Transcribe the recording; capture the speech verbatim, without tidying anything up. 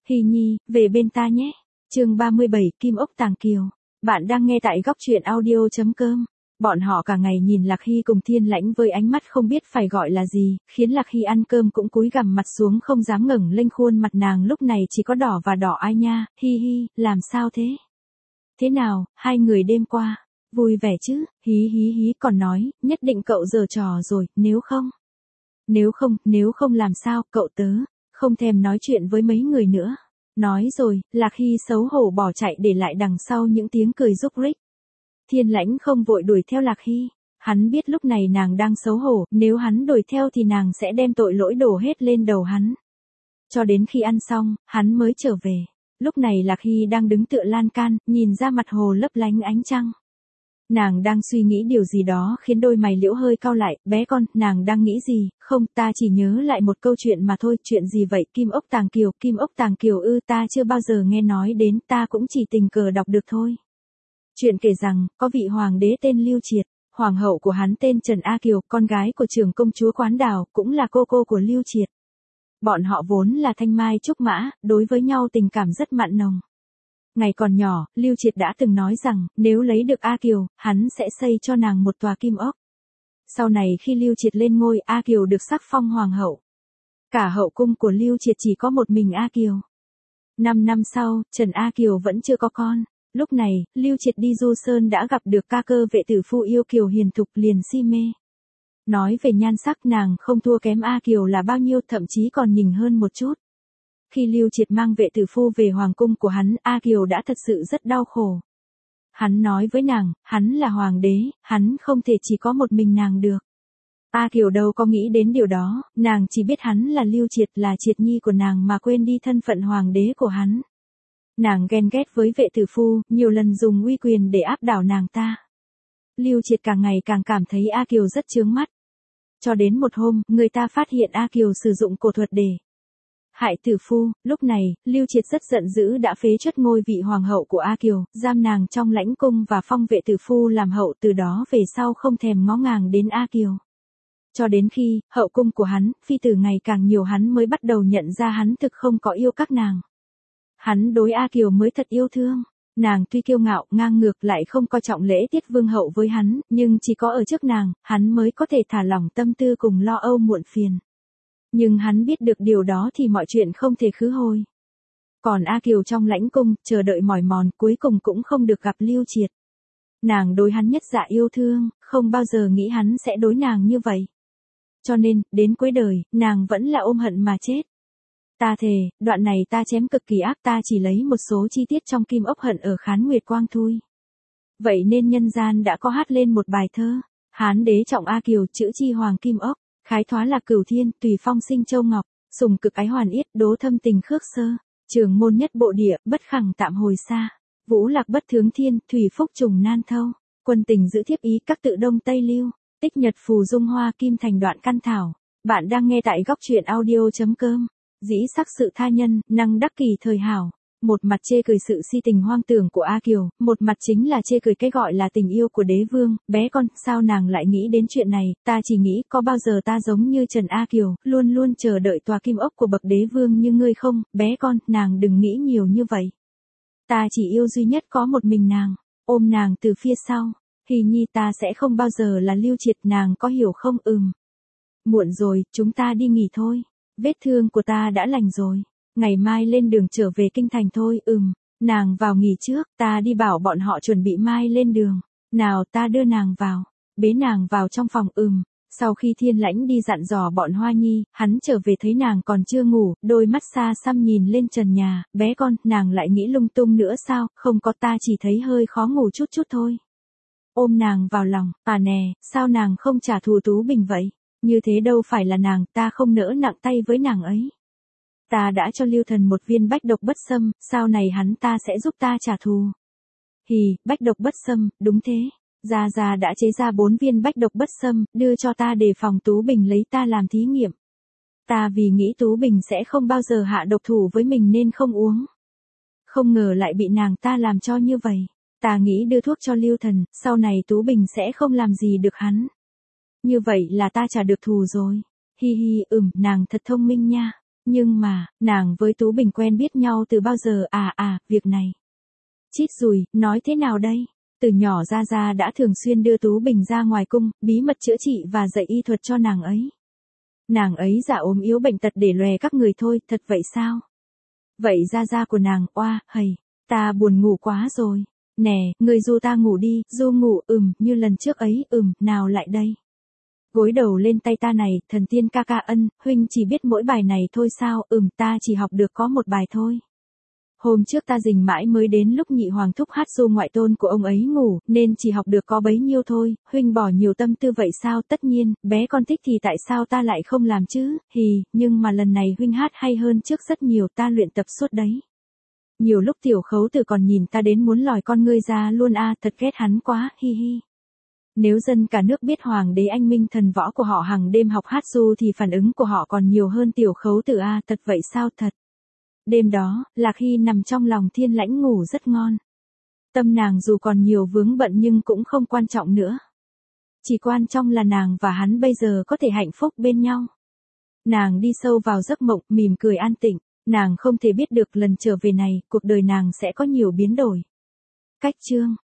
Hy Nhi, về bên ta nhé. Chương ba mươi bảy, Kim Ốc Tàng Kiều. Bạn đang nghe tại góc truyện audio chấm com. Bọn họ cả ngày nhìn Lạc Hy cùng Thiên Lãnh với ánh mắt không biết phải gọi là gì, khiến Lạc Hy ăn cơm cũng cúi gằm mặt xuống không dám ngẩng lên, khuôn mặt nàng lúc này chỉ có đỏ và đỏ. Ai nha, Hi Hi, làm sao thế? Thế nào, hai người đêm qua, vui vẻ chứ? Hí hí hí, còn nói, nhất định cậu giở trò rồi, nếu không. Nếu không, nếu không làm sao, cậu tớ, không thèm nói chuyện với mấy người nữa. Nói rồi, Lạc Hy xấu hổ bỏ chạy để lại đằng sau những tiếng cười rúc rích. Thiên Lãnh không vội đuổi theo Lạc Hy. Hắn biết lúc này nàng đang xấu hổ, nếu hắn đuổi theo thì nàng sẽ đem tội lỗi đổ hết lên đầu hắn. Cho đến khi ăn xong, hắn mới trở về. Lúc này Lạc Hy đang đứng tựa lan can, nhìn ra mặt hồ lấp lánh ánh trăng. Nàng đang suy nghĩ điều gì đó khiến đôi mày liễu hơi cau lại. Bé con, nàng đang nghĩ gì? Không, ta chỉ nhớ lại một câu chuyện mà thôi. Chuyện gì vậy? Kim Ốc Tàng Kiều. Kim Ốc Tàng Kiều ư? Ta chưa bao giờ nghe nói đến, ta cũng chỉ tình cờ đọc được thôi. Chuyện kể rằng, có vị hoàng đế tên Lưu Triệt, hoàng hậu của hắn tên Trần A Kiều, con gái của trưởng công chúa Quán Đào, cũng là cô cô của Lưu Triệt. Bọn họ vốn là thanh mai trúc mã, đối với nhau tình cảm rất mặn nồng. Ngày còn nhỏ, Lưu Triệt đã từng nói rằng, nếu lấy được A Kiều, hắn sẽ xây cho nàng một tòa kim ốc. Sau này khi Lưu Triệt lên ngôi, A Kiều được sắc phong hoàng hậu. Cả hậu cung của Lưu Triệt chỉ có một mình A Kiều. Năm năm sau, Trần A Kiều vẫn chưa có con. Lúc này, Lưu Triệt đi du sơn đã gặp được ca cơ vệ tử phu yêu kiều hiền thục, liền si mê. Nói về nhan sắc, nàng không thua kém A Kiều là bao nhiêu, thậm chí còn nhỉnh hơn một chút. Khi Lưu Triệt mang vệ tử phu về hoàng cung của hắn, A Kiều đã thật sự rất đau khổ. Hắn nói với nàng, hắn là hoàng đế, hắn không thể chỉ có một mình nàng được. A Kiều đâu có nghĩ đến điều đó, nàng chỉ biết hắn là Lưu Triệt, là Triệt nhi của nàng mà quên đi thân phận hoàng đế của hắn. Nàng ghen ghét với vệ tử phu, nhiều lần dùng uy quyền để áp đảo nàng ta. Lưu Triệt càng ngày càng cảm thấy A Kiều rất chướng mắt. Cho đến một hôm, người ta phát hiện A Kiều sử dụng cổ thuật để hại tử phu. Lúc này, Lưu Triệt rất giận dữ đã phế truất ngôi vị hoàng hậu của A Kiều, giam nàng trong lãnh cung và phong vệ tử phu làm hậu, từ đó về sau không thèm ngó ngàng đến A Kiều. Cho đến khi, hậu cung của hắn, phi tử ngày càng nhiều, hắn mới bắt đầu nhận ra hắn thực không có yêu các nàng. Hắn đối A Kiều mới thật yêu thương. Nàng tuy kiêu ngạo, ngang ngược, lại không coi trọng lễ tiết vương hậu với hắn, nhưng chỉ có ở trước nàng, hắn mới có thể thả lỏng tâm tư cùng lo âu muộn phiền. Nhưng hắn biết được điều đó thì mọi chuyện không thể khứ hồi. Còn A Kiều trong lãnh cung, chờ đợi mỏi mòn, cuối cùng cũng không được gặp Lưu Triệt. Nàng đối hắn nhất dạ yêu thương, không bao giờ nghĩ hắn sẽ đối nàng như vậy. Cho nên, đến cuối đời, nàng vẫn là ôm hận mà chết. Ta thề, đoạn này ta chém cực kỳ ác, ta chỉ lấy một số chi tiết trong Kim Ốc Hận ở Khán Nguyệt Quang thôi. Vậy nên nhân gian đã có hát lên một bài thơ. Hán đế trọng A Kiều, chữ chi hoàng kim ốc, khái thoá lạc cửu thiên, tùy phong sinh châu ngọc, sùng cực ái hoàn yết, đố thâm tình khước sơ, trường môn nhất bộ địa, bất khẳng tạm hồi xa, vũ lạc bất thướng thiên, thủy phúc trùng nan thâu, quân tình giữ thiếp ý, các tự đông tây lưu, tích nhật phù dung hoa, kim thành đoạn căn thảo. Bạn đang nghe tại góc truyện audio chấm com. Dĩ sắc sự tha nhân, năng đắc kỳ thời hảo. Một mặt chê cười sự si tình hoang tưởng của A Kiều, một mặt chính là chê cười cái gọi là tình yêu của đế vương. Bé con, sao nàng lại nghĩ đến chuyện này? Ta chỉ nghĩ, có bao giờ ta giống như Trần A Kiều, luôn luôn chờ đợi tòa kim ốc của bậc đế vương như ngươi không? Bé con, nàng đừng nghĩ nhiều như vậy. Ta chỉ yêu duy nhất có một mình nàng, ôm nàng từ phía sau. Hy Nhi, ta sẽ không bao giờ là Lưu Triệt, nàng có hiểu không? Ừm. Muộn rồi, chúng ta đi nghỉ thôi. Vết thương của ta đã lành rồi. Ngày mai lên đường trở về kinh thành thôi. Ừm. Nàng vào nghỉ trước, ta đi bảo bọn họ chuẩn bị mai lên đường. Nào, ta đưa nàng vào. Bế nàng vào trong phòng. Ừm. Sau khi Thiên Lãnh đi dặn dò bọn Hoa Nhi, hắn trở về thấy nàng còn chưa ngủ, đôi mắt xa xăm nhìn lên trần nhà. Bé con, nàng lại nghĩ lung tung nữa sao? Không có, ta chỉ thấy hơi khó ngủ chút chút thôi. Ôm nàng vào lòng. À nè, sao nàng không trả thù Tú Bình vậy? Như thế đâu phải là nàng, ta không nỡ nặng tay với nàng ấy. Ta đã cho Lưu Thần một viên bách độc bất xâm, sau này hắn ta sẽ giúp ta trả thù. Hì, bách độc bất xâm, đúng thế. Gia Gia đã chế ra bốn viên bách độc bất xâm, đưa cho ta để phòng Tú Bình lấy ta làm thí nghiệm. Ta vì nghĩ Tú Bình sẽ không bao giờ hạ độc thủ với mình nên không uống. Không ngờ lại bị nàng ta làm cho như vậy. Ta nghĩ đưa thuốc cho Lưu Thần, sau này Tú Bình sẽ không làm gì được hắn. Như vậy là ta trả được thù rồi. Hi hi, ừm, nàng thật thông minh nha. Nhưng mà, nàng với Tú Bình quen biết nhau từ bao giờ à à, việc này. Chít rùi, nói thế nào đây? Từ nhỏ Gia Gia đã thường xuyên đưa Tú Bình ra ngoài cung, bí mật chữa trị và dạy y thuật cho nàng ấy. Nàng ấy giả ốm yếu bệnh tật để lòe các người thôi, thật vậy sao? Vậy Gia Gia của nàng, oa, hầy, ta buồn ngủ quá rồi. Nè, người du ta ngủ đi, du ngủ, ừm, như lần trước ấy, ừm, nào lại đây. Gối đầu lên tay ta này, thần tiên ca ca ân, huynh chỉ biết mỗi bài này thôi sao, ừm, ta chỉ học được có một bài thôi. Hôm trước ta rình mãi mới đến lúc nhị hoàng thúc hát du ngoại tôn của ông ấy ngủ, nên chỉ học được có bấy nhiêu thôi, huynh bỏ nhiều tâm tư vậy sao, tất nhiên, bé con thích thì tại sao ta lại không làm chứ, hì, nhưng mà lần này huynh hát hay hơn trước rất nhiều, ta luyện tập suốt đấy. Nhiều lúc tiểu khấu tử còn nhìn ta đến muốn lòi con ngươi ra luôn a, thật ghét hắn quá, hi hi. Nếu dân cả nước biết hoàng đế anh minh thần võ của họ hàng đêm học hát du thì phản ứng của họ còn nhiều hơn tiểu khấu tử a, thật vậy sao thật. Đêm đó, Lạc Hy nằm trong lòng Thiên Lãnh ngủ rất ngon. Tâm nàng dù còn nhiều vướng bận nhưng cũng không quan trọng nữa. Chỉ quan trọng là nàng và hắn bây giờ có thể hạnh phúc bên nhau. Nàng đi sâu vào giấc mộng, mỉm cười an tịnh. Nàng không thể biết được lần trở về này, cuộc đời nàng sẽ có nhiều biến đổi. Cách chương